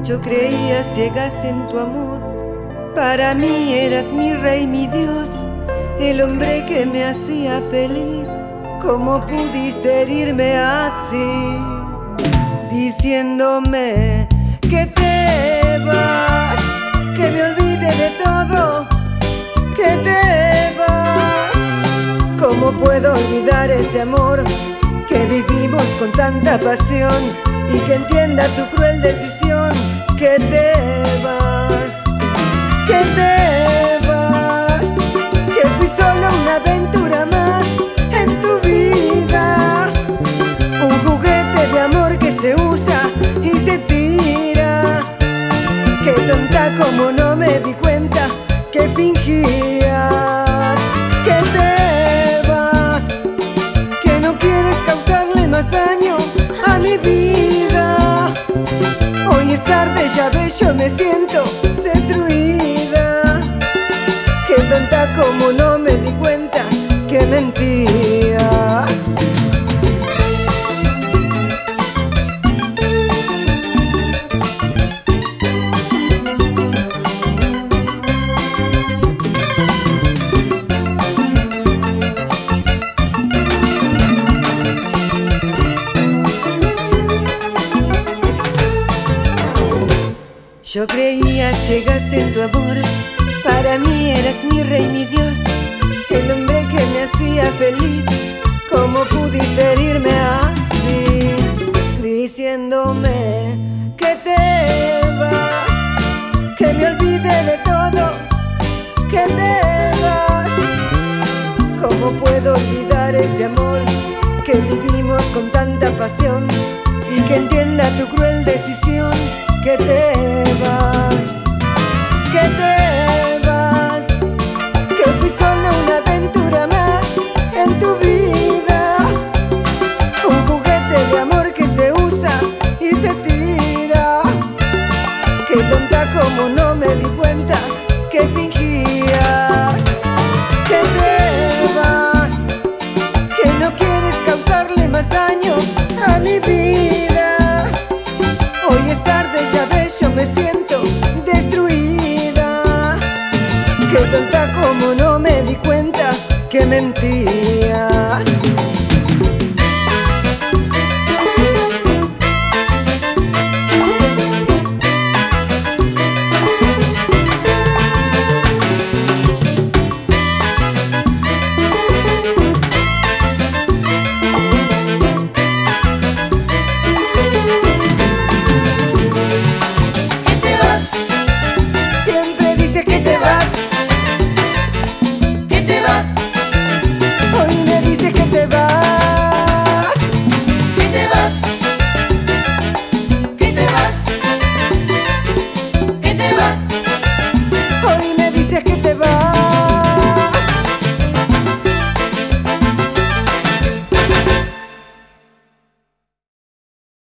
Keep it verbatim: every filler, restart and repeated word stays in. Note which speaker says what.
Speaker 1: Yo creía ciegas en tu amor, para mí eras mi rey, mi Dios, el hombre que me hacía feliz. ¿Cómo pudiste herirme así, diciéndome que te vas, que me olvide de todo, que te vas? ¿Cómo puedo olvidar ese amor que vivimos con tanta pasión y que entienda tu cruel decisión? Que te vas, que te vas, que fui solo una aventura más en tu vida, un juguete de amor que se usa y se tira. Qué tonta como no me di cuenta que fingías. Que te vas, que no quieres causarle más daño a mi vida. Hoy es tarde, ya ves, yo me siento destruida. Qué tonta como no me di cuenta que mentías. Yo creía ciegas en tu amor, para mí eras mi rey, mi Dios, el hombre que me hacía feliz. ¿Cómo pudiste herirme así, diciéndome que te vas, que me olvide de todo, que te vas? ¿Cómo puedo olvidar ese amor que vivimos con tanta pasión y que entienda tu cruel decisión? Que te